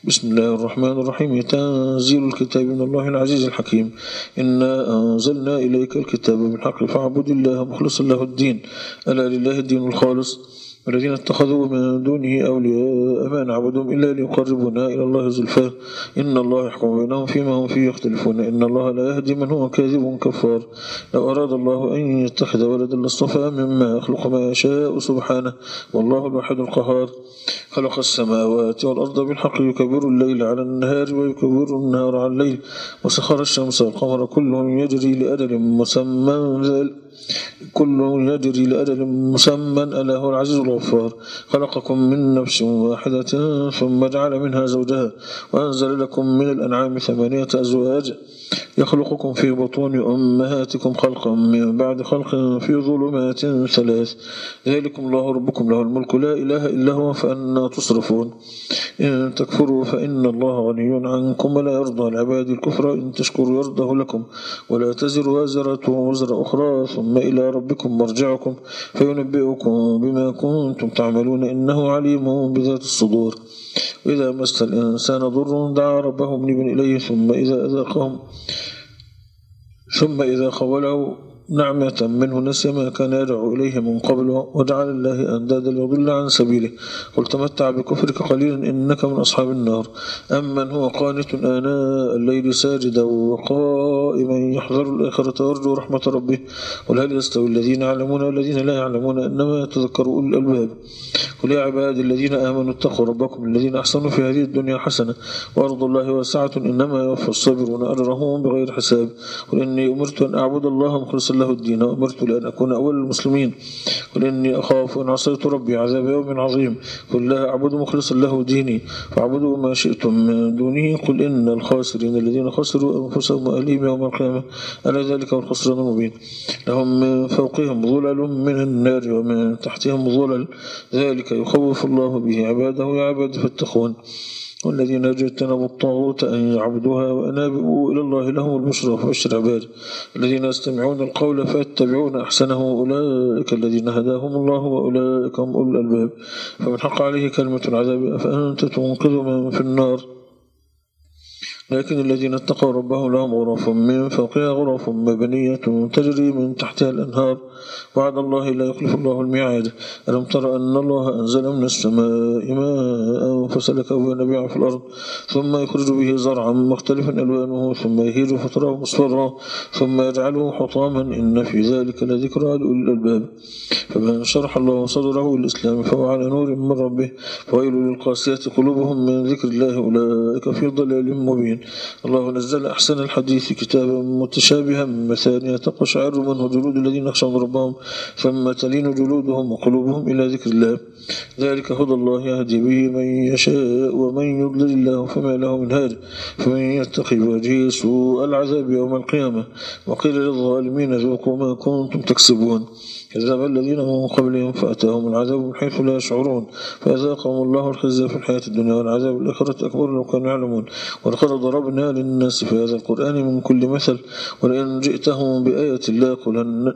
بسم الله الرحمن الرحيم. تنزيل الكتاب من الله العزيز الحكيم. إنا أنزلنا إليك الكتاب بالحق فاعبد الله مخلصا له الدين. ألا لله الدين الخالص. والذين اتخذوا من دونه أولياء ما نعبدهم إلا ليقربونا إلى الله زلفى إن الله يحكم بينهم فيما هم فيه يختلفون إن الله لا يهدي من هو كاذب كفار. لو أراد الله أن يتخذ ولدا لاصطفى مما يخلق ما يشاء سبحانه والله الواحد القهار. خلق السماوات والأرض بالحق يكبر الليل على النهار ويكبر النهار على الليل وسخر الشمس والقمر كل يجري لأجل مسمى ألا هو العزيز الغفار. خلقكم من نفس واحدة ثم جعل منها زوجها وأنزل لكم من الأنعام 8 أزواج يخلقكم في بطون أمهاتكم خلقا من بعد خلق في ظلمات 3 ذلكم الله ربكم له الملك لا إله إلا هو فأنا تصرفون. إن تكفروا فإن الله غني عنكم ولا يرضى العباد الكفر إن تشكروا يرضه لكم ولا تزر وازرة وزر أخرى ثم إلى ربكم مرجعكم فينبئكم بما كنتم تعملون إنه عليم بذات الصدور. وإذا مس الإنسان ضر دعا ربه منيبا إليه ثم إذا خوله نعمة منه نسي ما كان يدعو إليه من قبل وجعل الله أندادا ليضل عن سبيله قل تمتع بكفرك قليلا إنك من أصحاب النار. أمن هو قانت آناء الليل ساجدا وقائما يحذر الآخرة ويرجو رحمة ربه قل هل يستوي الذين يعلمون والذين لا يعلمون إنما يتذكر أولي الألباب. قل يا عبادي الذين آمنوا اتقوا ربكم الذين أحسنوا في هذه الدنيا حسنة وأرض الله واسعة إنما يوفى الصابرون أجرهم بغير حساب. قل إني أمرت أن أعبد الله مخلصا له الدين وأمرت لأن أكون أول المسلمين. قل إني أخاف أن عصيت ربي عذاب يوم عظيم. قل لا أعبد مخلصا له ديني فاعبدوا ما شئتم من دونه. قل إن الخاسرين الذين خسروا أنفسهم وأهليهم يوم القيامة ألا ذلك هو الخسران المبين. لهم من فوقهم ظلل من النار ومن تحتهم ظلل ذلك يخوف الله به عباده يا عباد فاتقون. والذين اجتنبوا الطاغوت أن يعبدوها وأنابوا إلى الله لهم البشرى فبشر عباد الذين يستمعون القول فيتبعون أحسنه أولئك الذين هداهم الله وأولئك هم أولو الألباب. فمن حق عليه كلمة العذاب أفأنت تنقذ من في النار. لكن الذين اتقوا ربهم لهم غرف من فوقها غرف مبنية تجري من تحتها الأنهار وعد الله لا يخلف الله الميعاد. ألم تر أن الله أنزل من السماء ماء فسلكه ينابيع في الأرض ثم يخرج به زرعا مختلفا ألوانه ثم يهيج فتراه مصفرا ثم يجعله حطاما إن في ذلك لذكرى لأولي الألباب. فمن شرح الله صدره للإسلام فهو على نور من ربه فويل للقاسية قلوبهم من ذكر الله أولئك في ضلال مبين. الله نزل أحسن الحديث كتابا متشابها مثانية تقشعر منه جلود الذين يخشون ربهم ثم تلين جلودهم وقلوبهم إلى ذكر الله ذلك هدى الله يهدي به من يشاء ومن يضلل الله فما له من هاد. فمن يتقي بوجهه سوء العذاب يوم القيامة وقيل للظالمين ذوقوا ما كنتم تكسبون. كذب الذين من قبلهم فأتاهم العذاب من حيث لا يشعرون فأذاقهم الله الخزي في الحياة الدنيا والعذاب الآخرة أكبر لو كانوا يعلمون. ولقد ضربنا للناس في هذا القرآن من كل مثل ولئن جئتهم بآية لا يقولن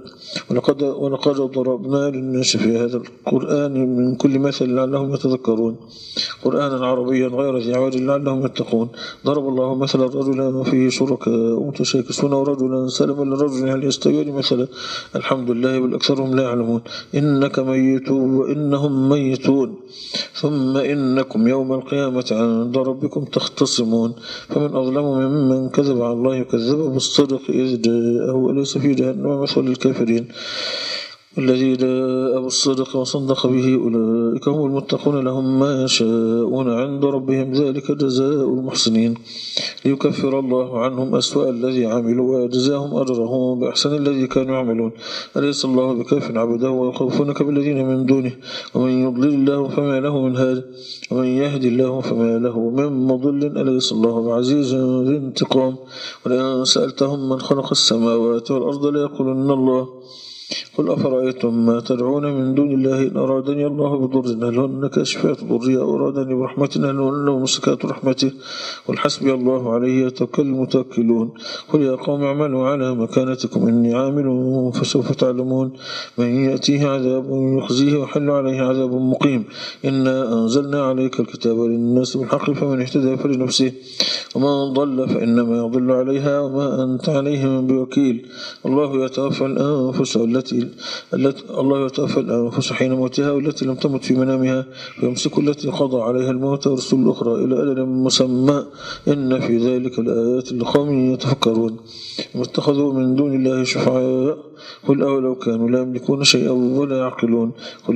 ولقد ضربنا للناس في هذا القرآن من كل مثل لعلهم يتذكرون قرآنا عربيا غير ذي عوج لعلهم يتقون. ضرب الله مثلا رجلا فيه شركاء متشاكسون ورجلا سلما لرجل هل يستويان مثلا الحمد لله بل أكثرهم لا يعلمون. إنك ميت وإنهم ميتون ثم إنكم يوم القيامة عند ربكم تختصمون. فمن أظلم ممن كذب على الله وكذب بالصدق إذ جاءه أليس في جهنم مثوى للكافرين. الذي جاء بالصدق وصدق به أولئك هم المتقون لهم ما يشاءون عند ربهم ذلك جزاء المحسنين ليكفر الله عنهم أسوأ الذي عملوا ويجزاهم أجرهم بأحسن الذي كانوا يعملون. أليس الله بكاف عبده ويخوفونك بالذين من دونه ومن يضلل الله فما له من هاد ومن يهدي الله فما له من مضل. أليس الله بعزيز ذي انتقام. ولئن سألتهم من خلق السماوات والأرض ليقولن الله قل أفرأيتم ما تدعون من دون الله إن أرادني الله بضر هل هن كاشفات ضري أو أرادني برحمة هل هن ممسكات رحمته قل حسبي الله عليه يتوكل المتوكلون قل يا قوم اعملوا على مكانتكم إني عامل فسوف تعلمون من يأتيه عذاب يخزيه وحل عليه عذاب مقيم إنا أنزلنا عليك الكتاب للناس بالحق فمن اهتدى فلنفسه ومن ضل فإنما يضل عليها وما أنت عليهم بوكيل الله يتوفى الأنفس حين موتها والتي لم تمت في منامها ويمسك التي قضى عليها الموت ورسل الأخرى إلى أجل مسمى إن في ذلك الآيات لقوم يتفكرون واتخذوا من دون الله شفعاء قل أولو كانوا لا يملكون شيئا ولا يعقلون قل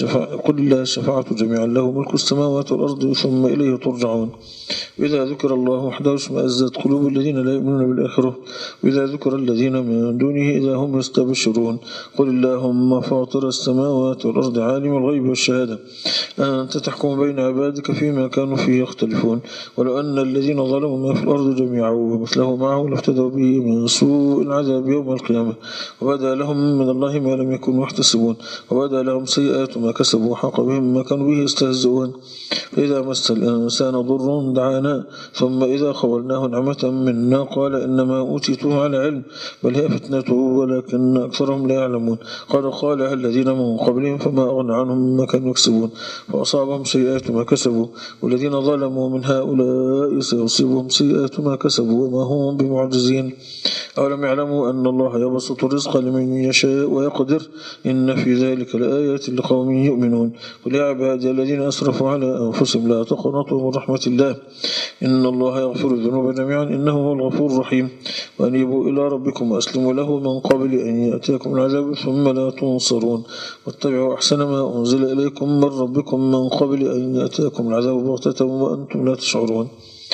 الله الشفاعة جميعا له ملك السماوات والأرض ثم إليه ترجعون وإذا ذكر الله وحده اشمأزت قلوب الذين لا يؤمنون بالآخرة وإذا ذكر الذين من دونه إذا هم يستبشرون قل اللهم فاطر السماوات والأرض عالم الغيب والشهادة أنت تحكم بين عبادك فيما كانوا فيه يختلفون ولو أن الذين ظلموا ما في الأرض جميعا ومثله معه لافتدوا به من سوء العذاب يوم القيامة وبدا لهم من الله ما لم يكونوا يحتسبون وبدا لهم سيئات ما كسبوا وحاق بهم ما كانوا به يستهزئون فإذا مس الإنسان ضر دعانا ثم إذا خولناه نعمة منا قال إنما أوتيته على علم بل هي فتنة ولكن أكثرهم لا يعلمون قالها الذين من قبلهم فما أغنى عنهم ما كانوا يكسبون فأصابهم سيئات ما كسبوا والذين ظلموا من هؤلاء سيصيبهم سيئات ما كسبوا وما هم بمعجزين أولم يعلموا أن الله يبسط الرزق لمن يشاء ويقدر إن في ذلك لآيات لقوم يؤمنون قل يا عبادي الذين أسرفوا على أنفسهم لا تقنطوا من رحمة الله إن الله يغفر الذنوب جميعا إنه هو الغفور الرحيم وأنيبوا إلى ربكم وأسلموا له من قبل أن يأتيكم العذاب ثم لا تنصرون واتبعوا أحسن ما أنزل إليكم من ربكم من قبل أن يأتيكم العذاب بغتة وأنتم لا تشعرون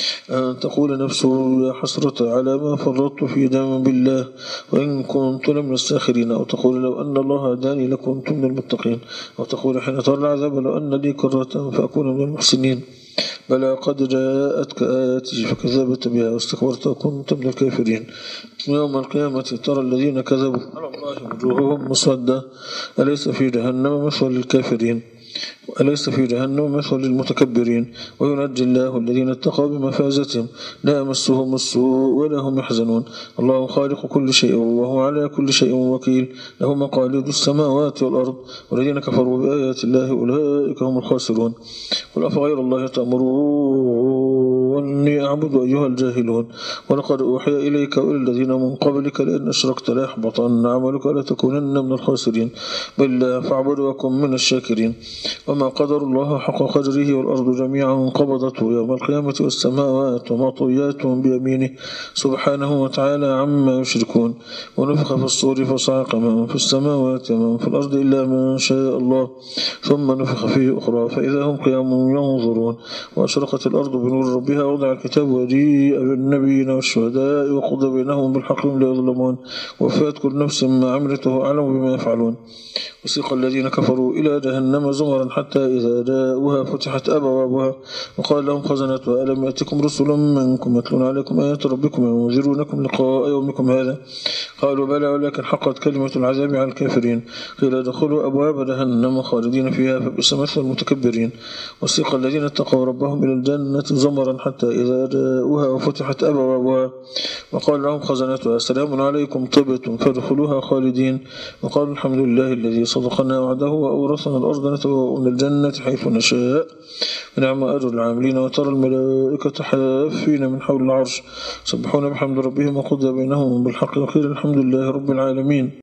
أن تقول نفس يا حسرة على ما فرطت في جنب الله وإن كنت لمن الساخرين أو تقول لو أن الله هداني لكنت من المتقين أو تقول حين ترى العذاب لو أن لي كرة فأكون من المحسنين بلى قد جاءتك آياتي فكذبت بها واستكبرت وكنت من الكافرين يوم القيامة ترى الذين كذبوا على الله وجوههم مسودة أليس في جهنم مثوى للكافرين أليس في جهنم مثوى للمتكبرين وينجي الله الذين اتقوا بمفازتهم لا يمسهم السوء ولا هم يحزنون الله خالق كل شيء وهو على كل شيء وكيل له مقاليد السماوات والأرض والذين كفروا بآيات الله أولئك هم الخاسرون قل أفغير الله تأمروني أعبد أيها الجاهلون ولقد أوحي إليك وإلى الذين من قبلك لئن أشركت ليحبطن عملك ولتكونن من الخاسرين بل فاعبد وكن من الشاكرين وما قدر الله حق قدره والأرض جميعا قبضته يوم القيامة والسماوات ومطويات بيمينه سبحانه وتعالى عما يشركون ونفخ في الصور فصعق من في السماوات ومن في الأرض إلا من شاء الله ثم نفخ فيه أخرى فإذا هم قيام ينظرون وأشرقت الأرض بنور ربها ووضع الكتاب وجيء بالنبيين والشهداء وقضى بينهم بالحق لا يظلمون ووفات كل نفس ما عملته أعلم بما يفعلون وسيق الذين كفروا إلى جهنم زمرا حتى إذا جاءوها فتحت أبوابها وقال لهم خزنتها ألم يأتكم رسل منكم يتلون عليكم آيات ربكم وينذرونكم لقاء يومكم هذا قالوا بلى ولكن حقت كلمة العذاب على الكافرين قيل ادخلوا أبواب جهنم خالدين فيها فبئس مثوى المتكبرين وسيق الذين اتقوا ربهم إلى الجنة زمرا حتى إذا جاءوها وفتحت أبوابها وقال لهم خزنتها سلام عليكم طبتم فادخلوها خالدين وقالوا الحمد لله الذي صدقنا وعده وأورثنا الأرض نتبوأ من الجنة حيث نشاء ونعم أجر العاملين وترى الملائكة حافين من حول العرش سبحون بحمد ربهم وقضى بينهم بالحق وقيل الحمد لله رب العالمين.